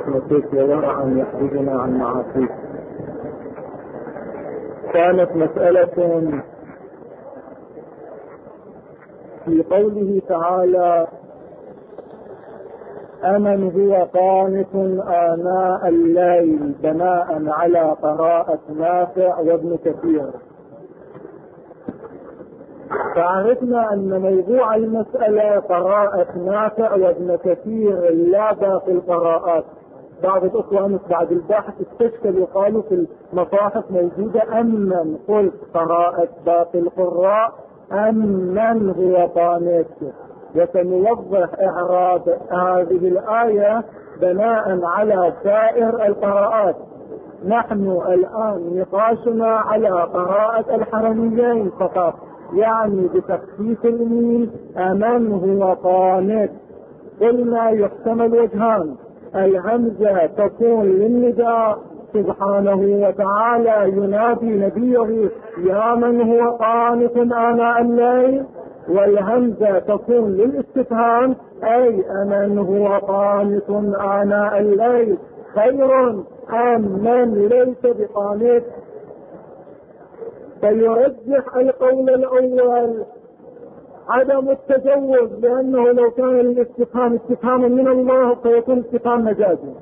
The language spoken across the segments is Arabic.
رحمتك وورعا يحفظنا عن معاصيك. كانت مسألة في قوله تعالى: أمن هو قانت آناء الليل، بناء على قراءة نافع وابن كثير. فعرفنا أن موضوع المسألة قراءة نافع وابن كثير لا باقي القراءات. بعض الأخوة أمس بعد البحث استشكلوا وقالوا في المصاحف موجودة أمن، قلت قراءة باقي القراء أمن هو قانت، وسنوضح إعراب هذه الآية بناء على سائر القراءات. نحن الآن نقاشنا على قراءة الحرميين فقط، يعني بتخفيف الميم أمن هو قانت. قلنا يحتمل وجهان: الهمزة تكون للنداء سبحانه وتعالى ينادي نبيه يا من هو قانت آناء الليل، والهمزة تكون للاستفهام أي أمن هو قانت آناء الليل خير أم من ليس بقانت. فيرجح القول الأول عدم التجوز، لأنه لو كان الاستفهام استفهاما من الله فيكون استفهام مجازي.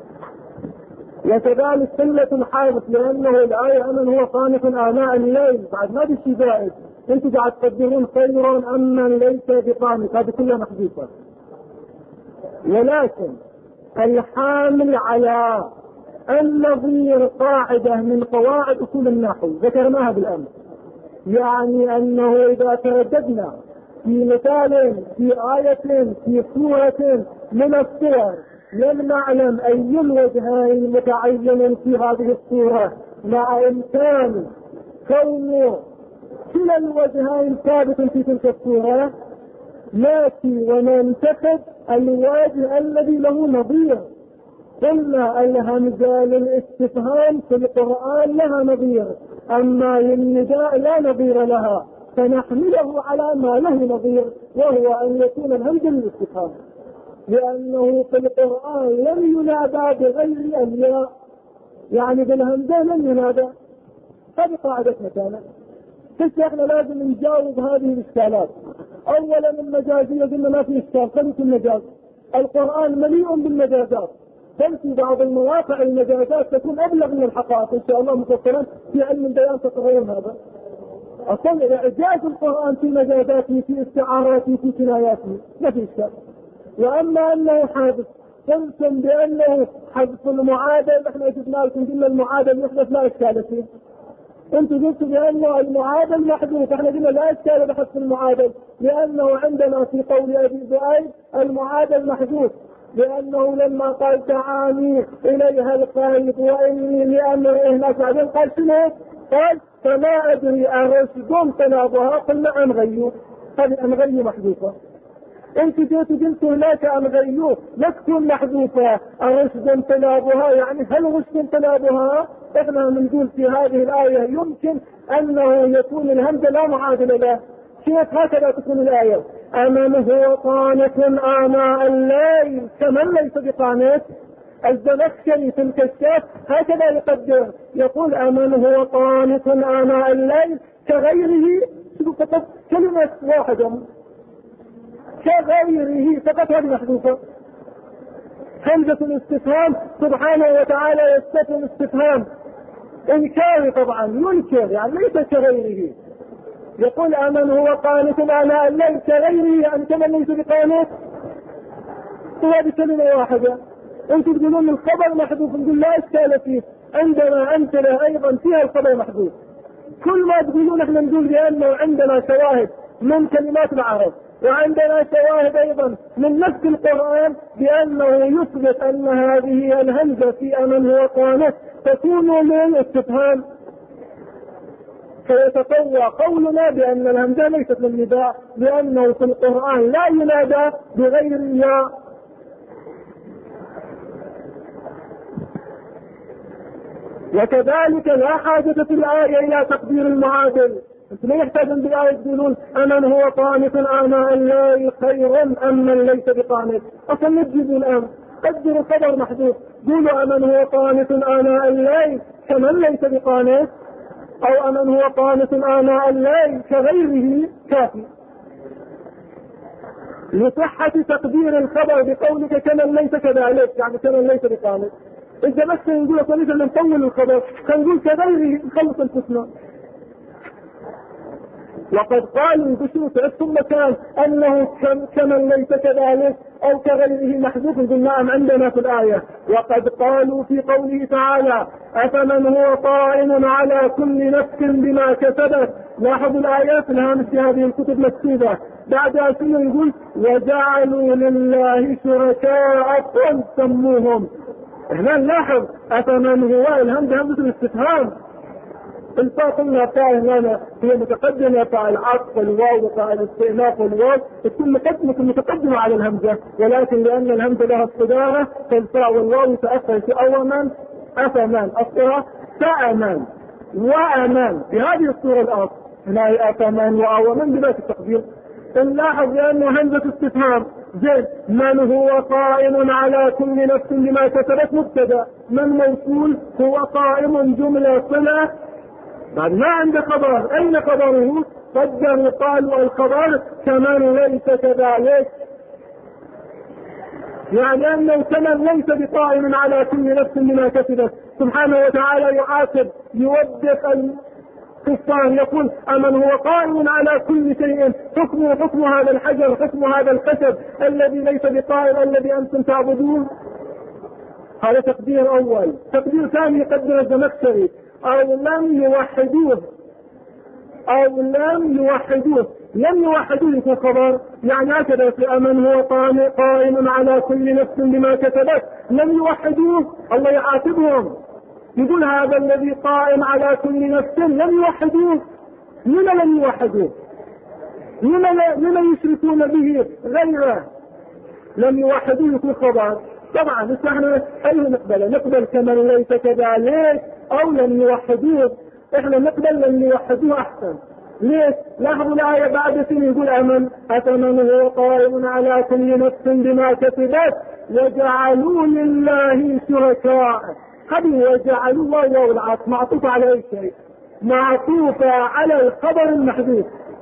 وكذلك قلة الحادث، لأنه الآية أمن هو قانت آناء الليل بعد ما بشي زائد، انتم قاعد تقدرون خيرا أم من ليس بقانت، هذه كلها محذوفة. ولكن الحامل على النظير قاعدة من قواعد أصول النحو ذكرناها بالأمس، يعني أنه إذا ترددنا في مثال في آية في سورة من السور لم نعلم أي الوجهين متعين في هذه السورة، مع إمكان كون كلا الوجهين ثابت في تلك السورة، ناتي وننتخب الوجه الذي له نظير. قلنا الهمزة للاستفهام في القرآن لها نظير، أما للنداء لا نظير لها، فنحمله على ما له نظير، وهو أن يكون الهمزة للاستفهام، لأنه في القرآن لم ينادى بغير الياء، يعني بالهمزة لم ينادى. هذه قاعدتنا كانت. احنا لازم نجاوب هذه الاشكالات. اولا المجازية قلنا ما في اشكال، خلوا في المجاز. القرآن مليء بالمجازات، بل في بعض المواقع المجازات تكون ابلغ من الحقائق ان شاء الله مفصلا في علم البيان تقررون هذا. اصلا اعجاز القرآن في مجازاته في استعاراته في كناياته ما في اشكال. واما انه حادث، قلتم بانه حذف المعادل، احنا جبنا لكم قلنا المعادل يحدث لا اشكال فيه. انتم قلتوا بانه المعادل محذوف، احنا قلنا لا اشكال بحذف المعادل، لانه عندنا في قول ابي زؤيد المعادل محذوف، لانه لما قال تعاني اليها القائد واني لامره نفعل، قال شنو؟ قال فما ادري ارشد طلابها، قلنا ام غيو، هذه ام غيو محذوفه. انتم جيتوا قلتوا هناك ام غيو لا تكون محذوفه، ارشد طلابها يعني هل رشد طلابها؟ احنا بنقول في هذه الآية يمكن أنه يكون الهمزة لا معادل له. كيف هكذا تكون الآية؟ أمن هو قانت آناء الليل كمن ليس بقانت. الزمخشري في الكشاف هكذا يقدر، يقول أمن هو قانت آناء الليل كغيره، فقط كلمة واحدة كغيره فقط، هذه محذوفة. همزة الاستفهام سبحانه وتعالى يستفهم استفهام إنكاري، طبعا ينكر يعني ليس كغيره. يقول أمن هو قانت آناء الليل كغيره يعني كمن ليس بقانت، هو بكلمة واحدة. انتم تقولون الخبر محذوف، نقول لا اشكال فيه، عندنا أمثلة أيضا فيها الخبر محذوف. كل ما تقولون احنا نقول بأنه عندنا شواهد من كلمات العرب، وعندنا شواهد ايضا من نفس القرآن بانه يثبت ان هذه الهمزة في امن هو قانت تكون للاستفهام، فيتقوى قولنا بان الهمزة ليست للنداء، لانه في القرآن لا ينادى بغير الياء. وكذلك لا حاجة في الآية الى تقدير المعادل. لا يحتاجون بالآية تقولون أمن هو قانت آناء الليل خير أم من ليس بقانت. أصلا نجد الآن قدروا خبر محذوف، قولوا أمن هو قانت آناء الليل كمن ليس بقانت، أو أمن هو قانت آناء الليل كغيره كافي. لصحة تقدير الخبر بقولك كمن ليس كذلك، يعني كمن ليس بقانت. إذا بس نقول طريقة نطول الخبر نقول كغيره نخلص الفتنة. وقد قالوا بشروط ثم كان أنه كمن ليس كذلك أو كغيره محذوف، نعم عندنا في الآية. وقد قالوا في قوله تعالى أفمن هو قائم على كل نفس بما كسبت. لاحظوا الآيات الهامش في هذه الكتب مكتوبة بعدها ثم يقول وجعلوا لله شركاء قل سموهم. هنا نلاحظ أفمن هو الهمزة همزة الاستفهام، الفاء قلنا فاء هنا هي متقدمة، فاء العطف والواو وفاء الاستئناف والواو تكون متقدمة على الهمزة، ولكن لأن الهمزة لها الصدارة فالفاء والواو يتأخر في أومن أفمن أصلها فأمن وأمن بهذه الصورة الأصل هنا هي أفمن وأومن بذات التقدير. نلاحظ لأنه همزة استفهام زين من هو قائم على كل نفس بما كسبت مبتدأ، من موصول هو قائم جملة صلة بعد ما عنده خبر. أين خبره؟ قدروا قالوا الخبر كمن ليس كذلك، يعني أنه كمن ليس بقائم على كل نفس بما كسبت. سبحانه وتعالى يعاتب يوبخ الكفار يقول أمن هو قائم على كل شيء حكم هذا الحجر حكم هذا الخشب الذي ليس بقائم الذي أنتم تعبدون. هذا تقدير أول. تقدير ثاني يقدر الزمخشري أو لم يوحدوه لم يوحدوه في الخبر، يعني هكذا في أمن هو قائم على كل نفس بما كسبت لم يوحدوه. الله يعاتبهم يقول هذا الذي قائم على كل نفس لم يوحدوه. لما لم يوحدوه؟ لما يشركون به غيره؟ لم يوحدوه في الخبر. طبعا احنا ايه نقبل كمن ليس كذلك او لم يوحدوه. احنا نقبل لم يوحدوه احسن. ليش؟ لاحظوا الآية بعد سنة يقول أفمن هو قائم على كل نفس بما كسبت وجعلوا لله شركاء. هذه وجعلوا الله والعطف معطوفة على أي شيء؟ معطوفة على الخبر المحذوف.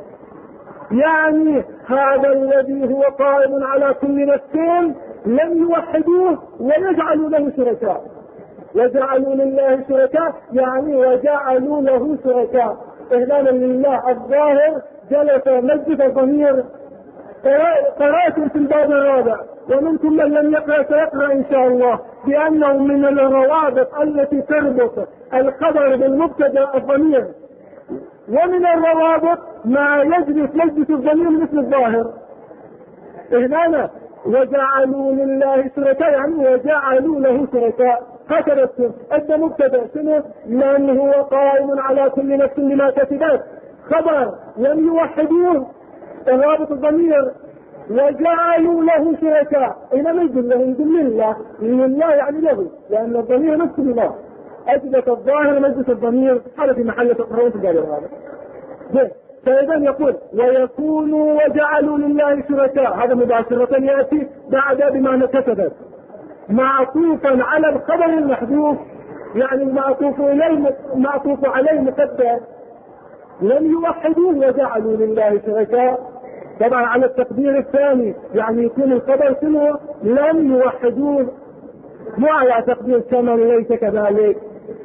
يعني هذا الذي هو قائم على كل نفس لم يوحدوه ويجعلوا له شركاء. وجعلوا لله شركاء يعني وجعلوا له شركاء. إهلالا لله الظاهر جلس مجلس الضمير. قرأتم في الباب الرابع ومنكم من لم يقرأ سيقرأ إن شاء الله بأنه من الروابط التي تربط الخبر بالمبتدأ الضمير، ومن الروابط ما يجلس مجلس الضمير مثل الظاهر. إهلالا وجعلوا لله شركاء يعني وجعلوا له شركاء. هكذا السر أنت مبتدأ سنة من هو قائم على كل نفس بما كسبت خبر لم يوحدوه رابط الضمير وجعلوا له شركاء. إنما يقول له يقول لله يعني له لأن الضمير نفسه لله. أثبت الظاهر مجلس الضمير هذا في محل تقرؤون في الجانب هذا. فإذا يقول ويكونوا وجعلوا لله شركاء هذا مباشرة يأتي بعد بما كسبت معطوفا على الخبر المحذوف، يعني المعطوف عليه مقدر لم يوحدوه وجعلوا لله شركاء. طبعا على التقدير الثاني يعني يكون الخبر شنو؟ لم يوحدوه، مو على تقدير كمن ليس كذلك.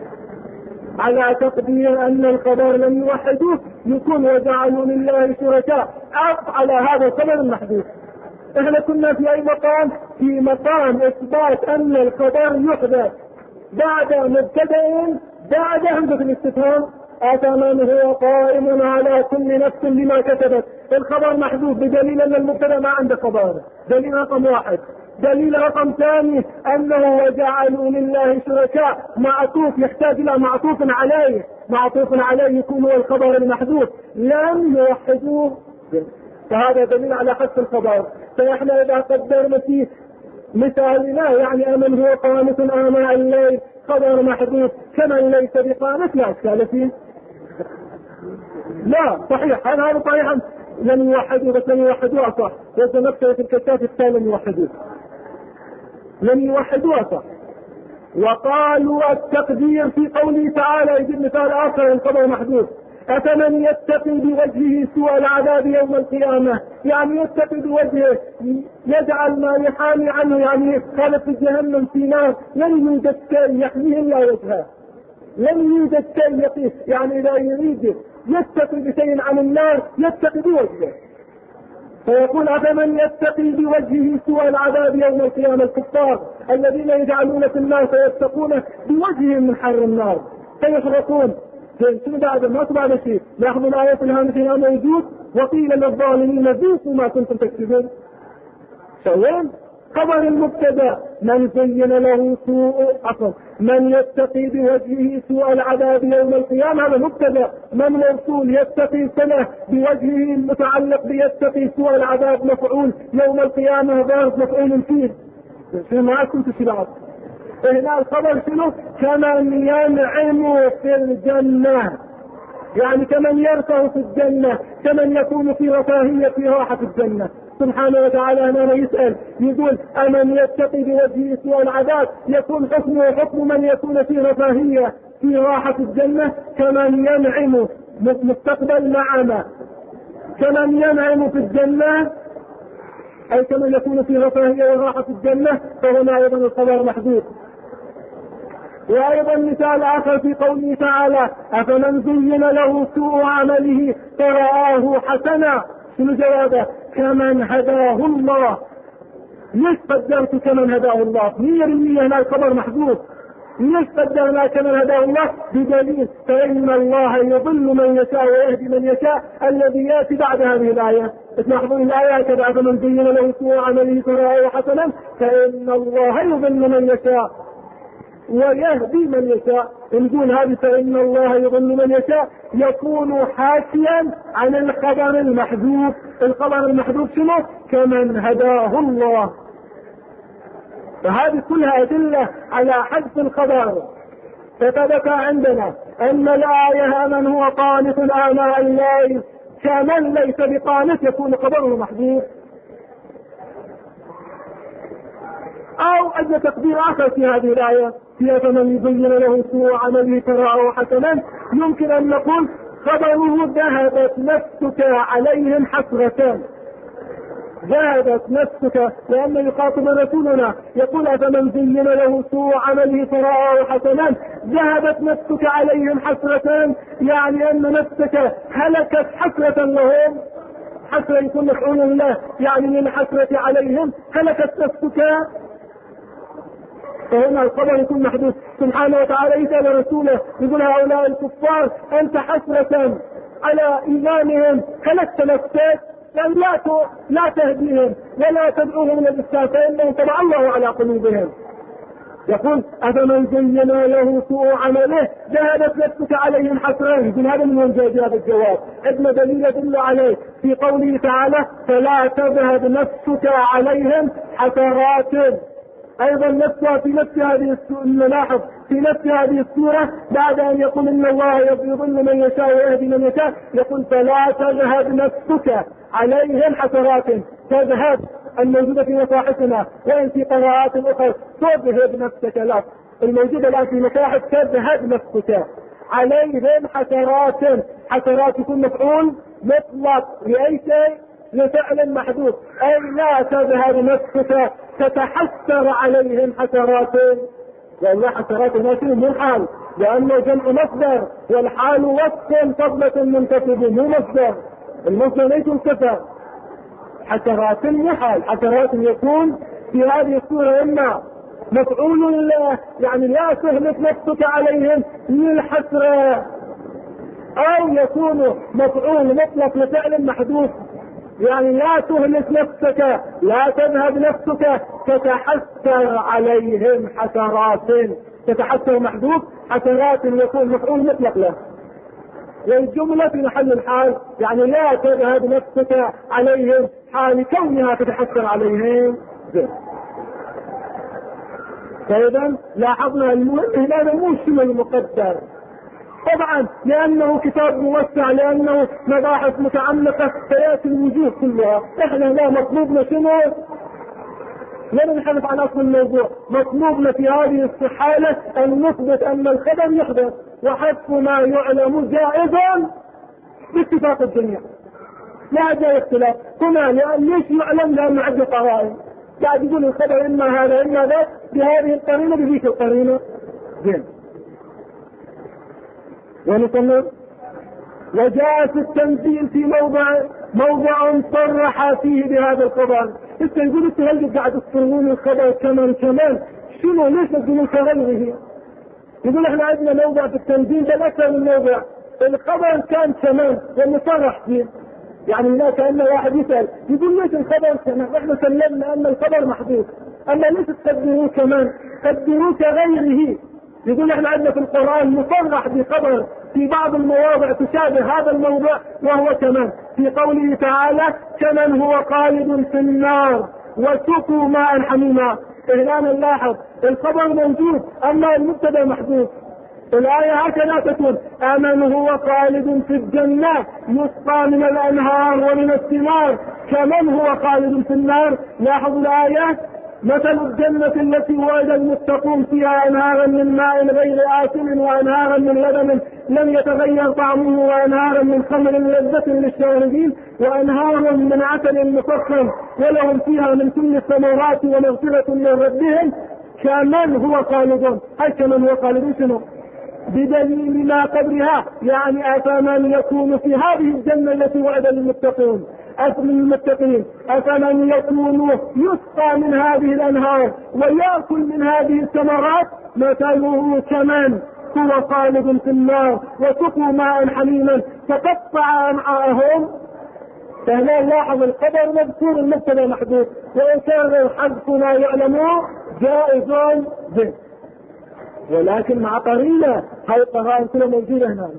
على تقدير أن الخبر لم يوحدوه يكون وجعلوا لله شركاء على هذا الخبر المحذوف. احنا كنا في اي مقام؟ في مقام اثبات ان الخبر يحدث بعد مبتدأ بعد همزة الاستفهام. أفمن هو قائم على كل نفس بما كسبت. الخبر محذوف بدليل ان المبتدأ ما عنده خبر. دليل رقم واحد. دليل رقم ثاني انه وجعلوا لله شركاء معطوف يحتاج الى معطوف عليه. معطوف عليه يكون هو الخبر المحذوف لم يوحدوه، فهذا دليل على حذف الخبر. فإحنا إذا قدرنا في مثالنا يعني أمن هو قانت آناء الليل خبر محذوف كمن ليس بقانت لا إشكال فيه. لا صحيح هذا صحيح لم يوحدوه بس لم يوحدوه صح. وإذا نفسه في الكتاب الثاني لم يوحدوه. لم يوحدوها صح. وقالوا التقدير في قوله تعالى يجب مثال آخر الخبر محدود: أفمن يتقي بوجهه سوء العذاب يوم القيامة، يعني يتقي بوجهه يجعل ما يحامي عنه، يعني قال في جهنم في نار لن يوجد شيء يحميه إلا وجهه، لن يوجد شيء يقيه، يعني إذا يريد يتقي بشيء عن النار يتقي بوجهه. فيقول أفمن يتقي بوجهه سوء العذاب يوم القيامة، الكفار الذين يجعلون في النار فيتقون بوجههم من حر النار فيحرقون. شنو بعد ما بعد شيء ياخذ الآية الهامشة موجود: وقيل للظالمين ذوقوا ما كنتم تكسبون. وين خبر المبتدا؟ من زين له سوء من يتقي بوجهه سوء العذاب يوم القيامة، هذا مبتدا. من موصول يتقي سنة بوجهه المتعلق بيتقي سوء العذاب مفعول يوم القيامة ظاهر مفعول فيه. ما كنت شبعت. هنا الخبر شنو؟ كمن ينعم في الجنة، يعني كمن يرفع في الجنة، كمن يكون في رفاهية في راحة الجنة. سبحانه وتعالى هنا يسأل يقول: أمن يتقي بوجهه سوء العذاب، يكون حكمه حكم من يكون في رفاهية في راحة الجنة. كمن ينعم مستقبل نعمة، كمن ينعم في الجنة أي كمن يكون في رفاهية وراحة الجنة، فهنا أيضا الخبر محدود. وأيضا مثال آخر في قوله تعالى: أفمن زين له سوء عمله فرآه حسنا، شنو جوابه؟ كمن هداه الله. ليش قدرت كمن هداه الله؟ 100% هنا الخبر محدود. ليش قدرنا كمن هداه الله؟ بدليل: فإن الله يضل من يشاء ويهدي من يشاء، الذي يأتي بعد هذه الآية. تلاحظون الآية كذا: أفمن زين له سوء عمله فرآه حسنا فإن الله يضل من يشاء ويهدي من يشاء. نقول هذه فإن الله يضل من يشاء يكون حاشيا عن الخبر المحذوف. الخبر المحذوف شنو؟ كمن هداه الله. فهذه كلها أدلة على حذف الخبر. فثبت عندنا أن الآية: من هو قانت آناء الليل كمن ليس بقانت، يكون خبره محذوف. أو أي تقدير آخر في هذه الآية: في فمن يزين له سوء عمله فرآه حسنا، يمكن أن نقول خبره: ذهبت نفسك عليهم حسرة. ذهبت نفسك، لأنه يخاطب رسولنا يقول: أفمن زين له سوء عمله فرآه حسنا، ذهبت نفسك عليهم حسرة، يعني أن نفسك هلكت حسرة لهم. حسرة يكون مفعول له، يعني من حسرة عليهم هلكت نفسك. فهنا الخبر يكون محدود. سبحانه وتعالى يسأل رسوله يقول: هؤلاء الكفار أنت حسرة على إيمانهم هلكت نفسك، يعني لا تهديهم ولا تدعوهم الى الاسلام فانهم طبع الله على قلوبهم. يقول: أفمن زين له سوء عمله ذهبت نفسك عليهم حسرات. يقول: هذا من وين جاء هذا الجواب؟ عندنا دليل يدل عليه في قوله تعالى: فلا تذهب نفسك عليهم حسرات. أيضا نفسها في نفس هذه نلاحظ في نفس هذه السورة بعد أن يقول: إن الله يضل من يشاء ويهدي من يشاء، يقول: فلا تذهب نفسك عليهم حسرات. تذهب الموجودة في مصاحفنا، وإن في قراءات أخرى تذهب نفسك. لا، الموجودة الآن في مصاحف تذهب نفسك عليهم حسرات. حسرات يكون مفعول مطلق لأي شيء لفعل محدود، أي لا تذهب نفسك تتحسر عليهم حسرات. لأن حسرات نفسه مو حال، لأنه جمع مصدر، والحال وصف فضلة منتسب مو مصدر. المصدر ليس الصفة. حسرات مو حال، حسرات يكون في هذه الصورة إما مفعول له، يعني لا تهلك نفسك عليهم للحسرة، أو يكون مفعول مطلق لفعل محدود، يعني لا تهلك نفسك، لا تذهب نفسك تتحسر عليهم حسرات. تتحسر محدود، حسرات يكون مفعول مطلق له، والجملة في محل الحال، يعني لا تذهب نفسك عليهم حال كونها تتحسر عليهم. فإذا لاحظنا هذا مو شمل مقدر طبعا، لأنه كتاب موسع، لأنه مباحث متعمقة، فيأتي الوجوه كلها. احنا لا مطلوبنا شنو؟ لن نحدث عن اصل الموضوع. مطلوبنا في هذه الحالة ان نثبت ان الخبر يحدث، وحذف ما يعلم جائز باتفاق الجميع، لا جاء اختلاف هنا. ليش يعلم؟ لانه عدة قرائن، قاعد يقول الخبر اما هذا اما ذاك بهذه القرينة بذيك القرينة. زين، ونصنف. وجاء في التنزيل في موضع صرح فيه بهذا الخبر. انت يقول انت هل قاعد تصرون الخبر كمان شنو؟ ليش تقولون كغيره؟ يقول احنا عندنا موضع في التنزيل بل اكثر من موضع الخبر كان كمان ومصرح فيه. يعني لا كأن واحد يسأل يقول ليش الخبر كمان؟ احنا سلمنا ان الخبر محدود، اما ليش تقدروه كمان؟ قدروه كغيره. يقول احنا عندنا في القرآن مصرح بخبر في بعض المواضع تشابه هذا الموضع، وهو كمان في قوله تعالى كمن هو خالد في النار وسقوا ماء حميما. هنا نلاحظ الخبر موجود اما المبتدا محدود. الآية هكذا تكون أمن هو خالد في الجنة يسقى من الأنهار ومن الثمار كمن هو خالد في النار. لاحظوا الآية، مثل الجنة التي وعد المتقون فيها أنهارا من ماء غير آسن وأنهارا من لبن لم يتغير طعمه وأنهارا من خمر لذة للشاربين وأنهار من عسل مصفى ولهم فيها من كل الثمرات ومغفرة من ربهم كمن هو خالد. أي كمن هو خالد شنو؟ بدليل ما قبلها، يعني أفمن يكون في هذه الجنة التي وعد المتقين أفمن يكون يسقى من هذه الأنهار ويأكل من هذه الثمرات مثله كمن هو خالد في النار وسقوا ماء حميما فقطع أمعاءهم. فهنا لاحظ الخبر مذكور المبتدا محدود، وإن كان حذف ما يعلمه جائز به، ولكن مع قرينة. هاي القرائن كلها موجودة هنا.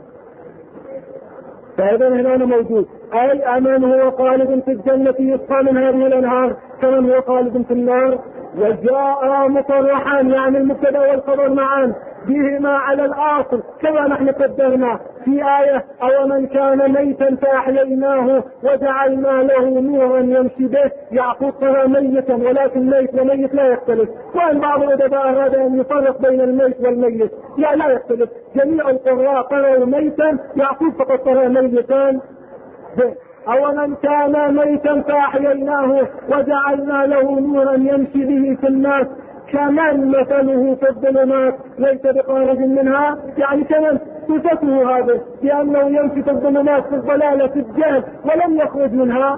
فإذا هنا موجود أي أمن هو خالد في الجنة يسقى من هذه الأنهار كمن هو خالد في النار. وجاء مصرحا يعني المبتدا والخبر معا بهما على الأصل كما نحن قدرنا في آية أو من كان ميتا فأحييناه وجعلنا له نورا يمشي به. يعقوب قرأ ميتا ولكن ميت وميت لا يختلف، وأن بعض الأدباء أراد أن يفرق بين الميت والميت، لا يختلف، جميع القراء قرأوا ميتا، يعقوب فقط قرأ ميتا. أو من كان ميتا فأحييناه وجعلنا له نورا يمشي به في الناس كمن مثله في الظلمات ليس بخارج منها. يعني كمن صفته هذا بأنه يمشي في الظلمات في الضلالة في الجهل ولم يخرج منها.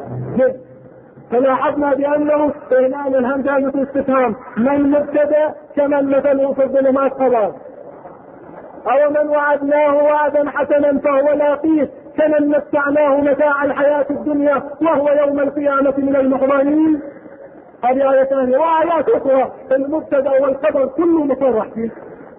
فلاحظنا بأنه إعلان الهمزة الاستفهام من مبتدا كمن مثله في الظلمات خلاص. أو من وعدناه وعدا حسنا فهو لاقيه كمن متعناه متاع الحياة الدنيا وهو يوم القيامة من المحضرين. هذه آية ثانية. وآيات أخرى المبتدا والخبر كله مصرح فيه.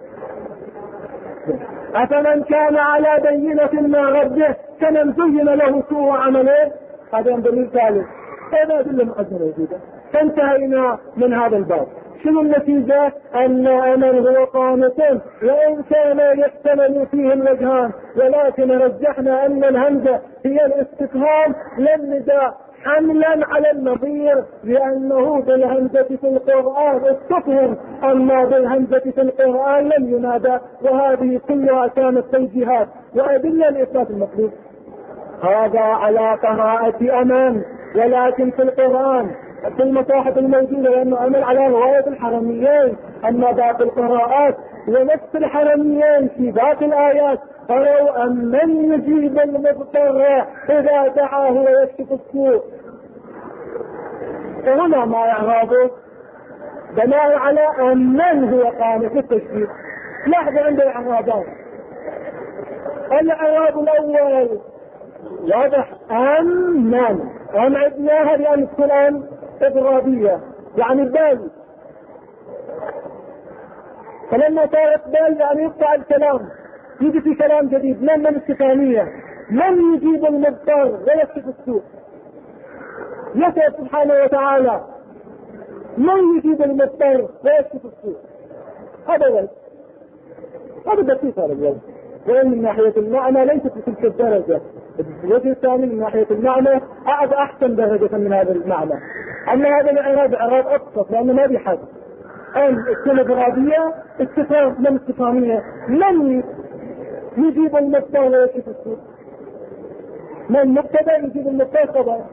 أفمن كان على بينة من ربه كمن زين له سوء عمله. هذا دليل ثالث. هذا أدلة موجودة. فانتهينا من هذا الباب. شنو النتيجة؟ أن أمن هو قانت وإن كان يحتمل فيه الوجهان، ولكن رجحنا أن الهمزة هي الاستفهام للنداء حملا على النظير، لأنه بالهمزة في القرآن استفهم أما بالهمزة في القرآن لم ينادى. وهذه كلها كانت توجيهات وأدلة لإثبات المطلوب. هذا على قراءة أمان، ولكن في القرآن في المصاحف الموجودة لأنه أمل على رواية الحرميين. أما باقي القراءات ونفس الحرميين في باقي الآيات قالوا أمن يجيب المضطر إذا دعاه ويكشف السوء. هنا ما إعرابه بناء على أمن هو قام في التشبيه. لحظة عند الإعرابات. الإعراب الأول واضح أمن، ومعدناها لأن تكون إضرابية يعني بال، فلما صارت بال يعني يقطع الكلام يجي في كلام جديد. من استفهامية من يجيب المضطر ويكشف السوء. يسأل سبحانه وتعالى من يجيب المضطر ويكشف السوء. هذا دقيق هذا الوجه، وإن من ناحية المعنى ليست بتلك الدرجة. الوجه الثاني من ناحية المعنى أحسن درجة من هذا المعنى. أما هذا الإعراب إعراب أبسط لأنه ما بيحد. التلغرافية استفهام من استفهامية، من يجيب المبتدأ ويكشف السوق؟ من مبتدأ يجيب المبتدأ خبر.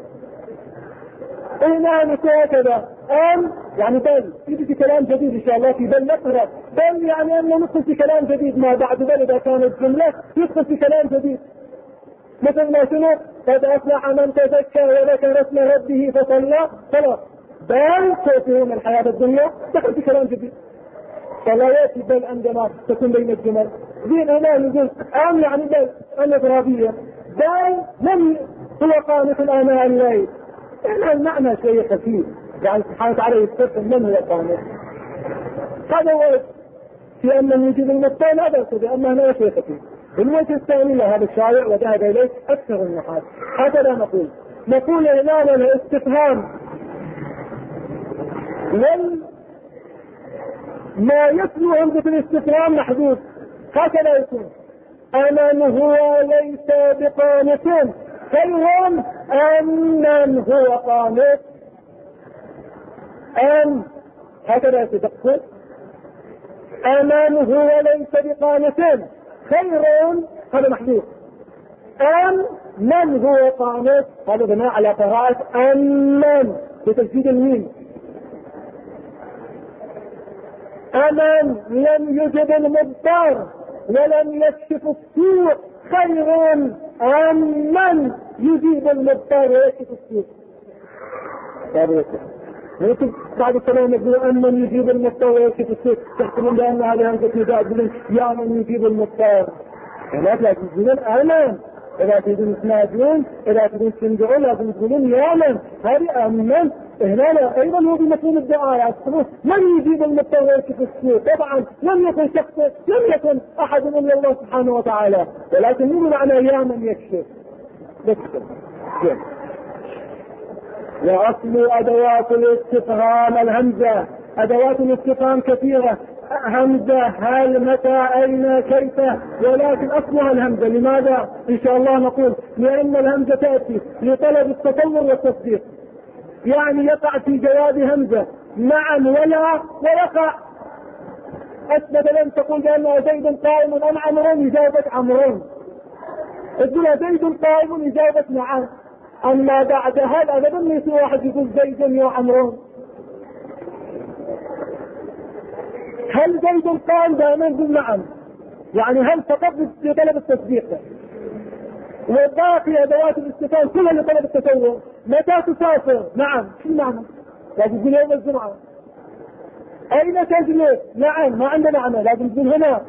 هنا هكذا يعني بل يجي في كلام جديد ان شاء الله في بل نقرأ بل يعني انه ندخل في كلام جديد ما بعد بل اذا كانت جملة يدخل في كلام جديد. مثل ما شنو قد افلح من تزكى وذكر اسم ربه فصلى خلاص بل تؤثرون الحياة الدنيا دخل في كلام جديد. فلا ياتي بل عندما تكون بين الجمل دين هنا نقول يعني بل الإضرابية بل من هو قانت آناء الليل. يعني المعنى شيء خفيف يعني سبحانه وتعالى يستفهم من هو قانت. هذا هو في أن يجيب المبتدأ هذا كذا أما هنا شيء خفيف. الوجه الثاني لهذا الشارع وذهب إليه أكثر النحاة هكذا نقول هنا الاستفهام ما يتلو همزة الاستفهام محدود هكذا يكون أمن هو ليس بقانت خير أم من هو قانت. أم هكذا يتدخل أمن هو ليس بقانت خير هذا محدود. أم من هو قانت هذا بناء على قراءة أمن بتجديد الميم. أمن لم يجب المضطر ولم يكشف السوء خير أم من يجيب المضطر ويكشف السوء. ممكن بعد الكلام يقول أم من يجيب المضطر ويكشف السوء تحكمون بأن هذه همزة نداء يقولون يا من يجيب المضطر. لكن يقولون أمن إذا تريدون تنادون إذا تريدون تندعون لازم تقولون يا من. هذه أمن هنا أيضا هو بمفهوم الدعاء من يجيب المضطر ويكشف السوء. طبعا لم يكن شخص لم يكن أحد إلا الله سبحانه وتعالى ولكن مو معنى يا من يكشف بس. وأصل أدوات الاستفهام الهمزة. أدوات الاستفهام كثيرة همزة هل متى أين كيف ولكن أصلها الهمزة. لماذا؟ إن شاء الله نقول لأن الهمزة تأتي لطلب التطور والتصديق يعني يقع في جواب همزة نعم ولا ويقع أثبت لن تقول بأن زيد قائم أم عمرو يجاوبك عمرو تقول زيد قائم يجاوبك نعم. أما بعد هذا أبدا ليس واحد يقول زيد يا عمرو. هل زيد قائم دائما يقول نعم يعني هل فقط لطلب التصديق وباقي أدوات الاستفهام كلها لطلب التطور. متى تسافر؟ نعم شو معنى؟ لازم تقول يوم الجمعة. أين تجلس؟ نعم ما عندنا معنى لازم تقول هنا.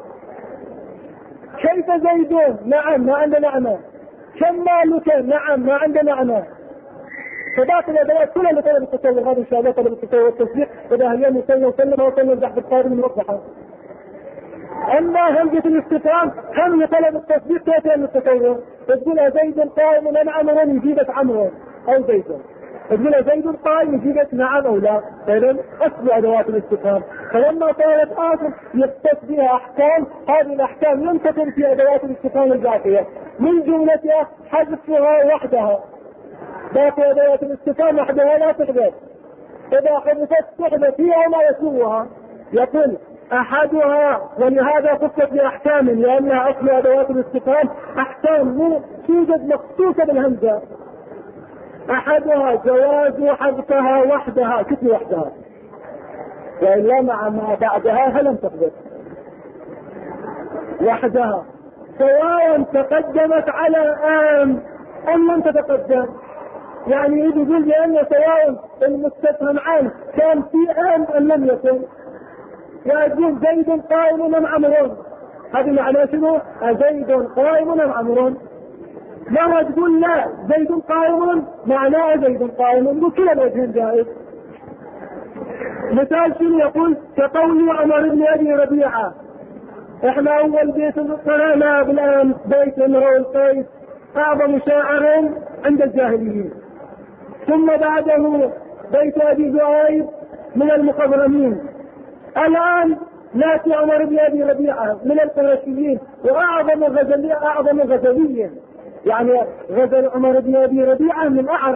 كيف زيدون؟ نعم ما عندنا معنى. كم مالك؟ نعم ما عندنا معنى. فباقي الأدوات كلها لطلب التطور. هذا إن شاء الله طلب التطور والتصديق إذا هي مسلمة وصلنا البحث القادم الموضحة. أما همزة الاستفهام هم لطلب التصديق تأتي من التطور. تقول زيد قائم أم عمرو يجيبك عمرو أو زيد. تقول زيد قائم يجيبك نعم أو لا. إذن أصل أدوات الاستفهام. فلما طالت آخر يختص بها أحكام هذه الأحكام لم تكن في أدوات الاستفهام الباقية من جملتها حذفها وحدها. باقي أدوات الاستفهام وحدها لا تحدث. إذا حدثت تحدث فيها ما يسوها. يقول أحدها ولهذا خصت بأحكام لأنها أصل أدوات الاستفهام أحكام توجد مخصوصة بالهمزة. أحدها جواز حذفها وحدها كتل وحدها وإلا مع ما بعدها فلم تحدث وحدها سواء تقدمت على أم لم تتقدم. يعني يقول لأن سواء المستفهم عنه كان في أم لم يكن. يقول زيد قائم أم عمرو هذه معناه شنو؟ زيد قائم أم عمرو. لا تقول لا زيد قائم معناه زيد قائم يقول كلا الوجهين جائز. مثال شنو يقول كقول عمر بن أبي ربيعة احنا أول بيت قرانا بالأمس بيت امرؤ القيس أعظم شاعر عند الجاهليين ثم بعده بيت أبي زعيب من المخضرمين. الآن ناتي عمر بن أبي ربيعة من القرشيين وأعظم غزلية يعني غزل عمر بن أبي ربيعة من أعرف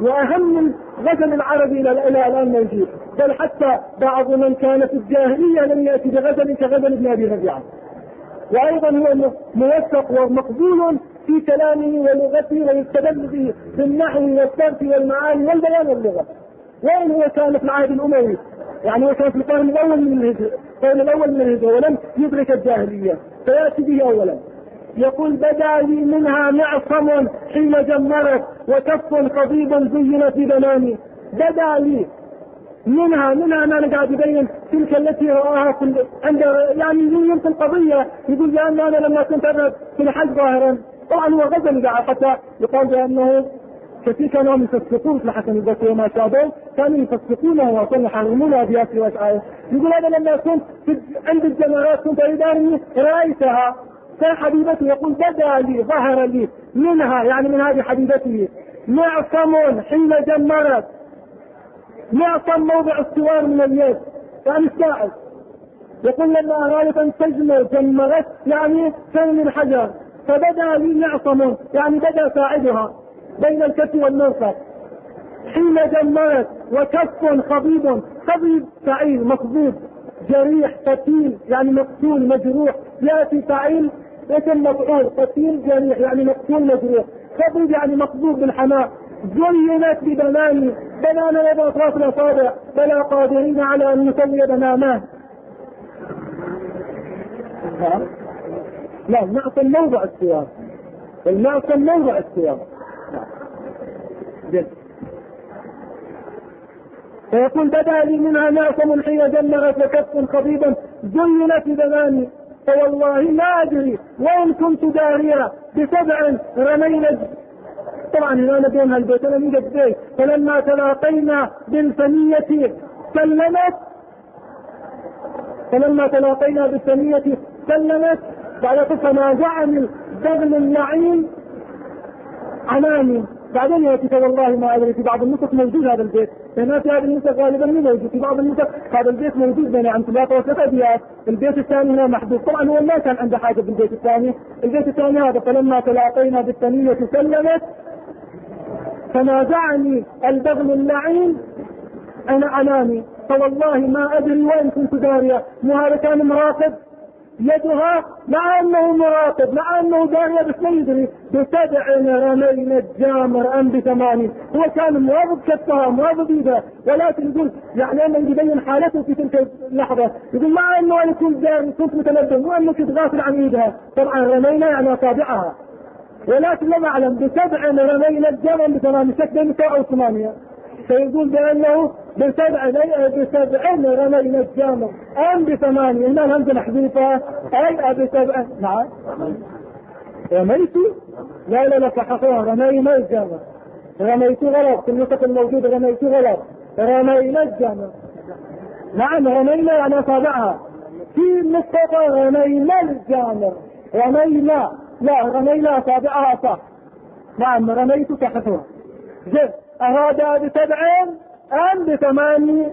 وأهم من غزل العربي إلى الآن موجود، بل حتى بعض من كان في الجاهلية لم يأتي بغزل كغزل ابن أبي ربيعة. وأيضا هو موثق ومقبول في كلامه ولغته، ويستدل به في النحو والصرف والمعاني والبيان واللغة. وإن هو كان في العهد الأموي، يعني هو كان في القرن الأول من الهجرة ولم يدرك الجاهلية، فيأتي به أولا. يقول بدا لي منها معصم حين جمرت وكف قضيب زين في بناني. بدا لي منها ما قاعد يبين تلك التي رآها عند يعني يمكن القضية. يقول لأن أنا لما كنت أذهب في الحج ظاهرا، طبعا هو غزل قاعد حتى يقال بأنه كثير كانوا يفسقون في الحسن البصري وما شابه، كانوا يفسقونه وكانوا يحرمون أبيات وأشعار. يقول أنا لما كنت عند الجمرات كنت أريدني رأيتها فحبيبته. يقول بدا لي ظهر لي منها يعني من هذه حبيبته معصم حين جمرت. معصم موضع السوار من اليد يعني الساعد. يقول لما أرادت أن تجمر جمرت يعني كان من حجر، فبدا لي معصم يعني بدا ساعدها بين الكف والمنصب حين جمرت وكف خضيب. خضيب فعيل مخضوب، جريح قتيل يعني مقتول مجروح. يأتي فعيل اسم مفعول، قتيل جريح يعني مقتول مجروح. خضيب يعني مخضوب بالحماء. زينت ببناني، بنانا يد أطراف الأصابع، فلا قادرين على أن نسوي بناناه. لا المعصم موضع السياق، المعصم موضع السياق. فيقول بدا لي منها معصم حين جمرت وكف خضيبا زينت ببناني، فوالله ما أدري وإن كنت داريا بسبع رمينا. طبعا هنا بين هالبيت انا من قبل. فلما تلاقينا بالثنية سلمت بعد فما جعل دغل اللعين عناني. بعدين يأتي فوالله ما أدري. في بعض النسخ موجود هذا البيت، هنا في هذه النسخ غالبا مو موجود. في بعض النسخ هذا البيت موجود بين عن 3 و 3 أبيات. البيت الثاني هنا محدود. طبعا هو ما كان عنده حاجة بالبيت الثاني. البيت الثاني هذا فلما تلاقينا بالثنية سلمت فنازعني البغل اللعين انا عناني، فوالله ما ادري وين كنت داريا. وهذا كان مراقب يدها مع انه مراقب مع انه داريا بس ما يدري. بسبع رمينا الجامر ام ب8. هو كان مواظب كفها مواظب ايده، ولكن يقول يعني انه يبين حالته في تلك اللحظه. يقول مع انه انا كنت داري كنت متنبه وانه كنت غافل عن ايدها. طبعا رمينا يعني اصابعها، ولكن لم اعلم بسبع رمينا الجمر ب8 شكل 7 و 8. فيقول بانه بسبع رمينا الجمر ام ب8. هنا الهمزه محذوفه اي ب7. نعم رميت لا صححوها رمينا الجمر. رميت غلط في النسخ الموجود، رميت غلط رمينا الجمر. نعم رمينا يعني اصابعها. في النسخه رمينا الجمر رمينا، لا رمينا أصابعها صح. نعم رميت صحتها. أراد ب7 أم ب8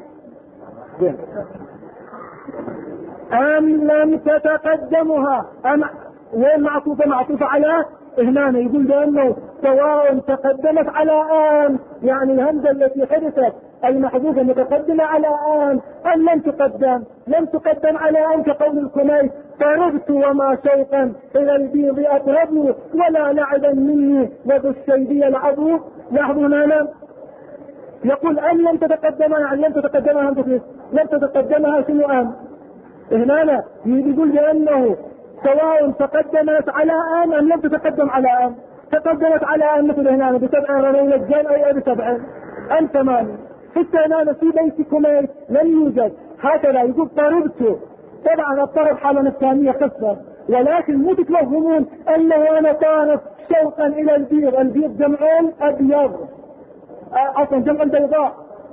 أم لم تتقدمها أم وين معطوفة على هنا. يقول بأنه سواء تقدمت على آن يعني الهمزة التي حدثت المحذوفة متقدمة على آن أم لم تقدم على آن كقول الكميس فرغت وما شوقا إلى البيض أطرب ولا لعبا مني وذو الشيب يلعب. لاحظوا هنا يقول أن لم تتقدمها يعني لم تتقدمها شنو آن. هنا يقول بأنه سواء تقدمت على آن أم لم تتقدم على آن. تقدمت على آن مثل هنا ب7 رمينا الجان أي ب7 أم 8. حتى هنا في بيتكم لم يوجد هكذا. يقول طربت. طبعا الطرب حالا الثانية خفة، ولكن مو تتوهمون انه انا طارب شوقا الى البيض. البيض جمعون ابيض اصلا جمع البيضاء.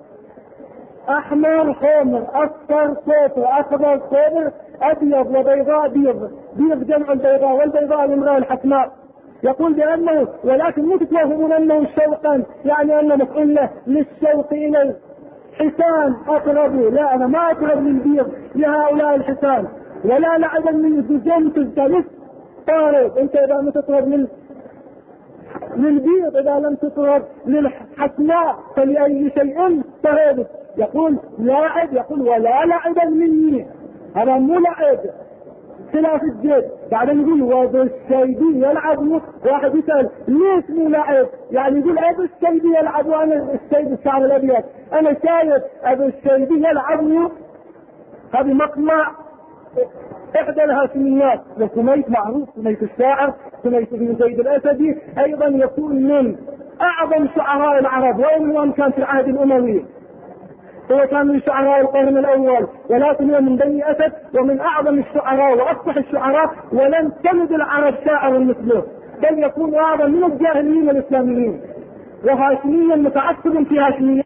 احمر حمر اصفر صفر اخضر صفر ابيض وبيضاء بيض. بيض جمع البيضاء والبيضاء الامراه الحسناء. يقول بانه ولكن مو تتوهمون انه شوقا يعني انه مفعول له للشوق الى حسان اقربوا. لا انا ما اقرب للبيض لهؤلاء الحسان ولا لعبا من زجنت الثالث طارق. انت اذا ما تقرب من للبيض إذا لم تطهر للحسناء فلأي شيء طهرت. يقول لاعب، يقول ولا لعبا مني، هذا مو لعب خلاف الجد. بعدين يقول وبالشيبي يلعب. واحد يسأل ليش مو لعب؟ يعني يقول ابو الشيبي يلعب وانا الشيب الشعر الابيض، انا شايف ابو الشيبي يلعب. هذه مقمع احدى الهاشميات، وكميت معروف، كميت الشاعر، كميت بن زيد الاسدي ايضا يكون من اعظم شعراء العرب، وان كان في العهد الاموي، هو كان من شعراء القرن الاول، ولكن هو من بني اسد ومن اعظم الشعراء وافصح الشعراء، ولن تلد العرب شاعر مثله، بل يكون اعظم من الجاهليين الاسلاميين، وهاشميا متعصب في هاشمية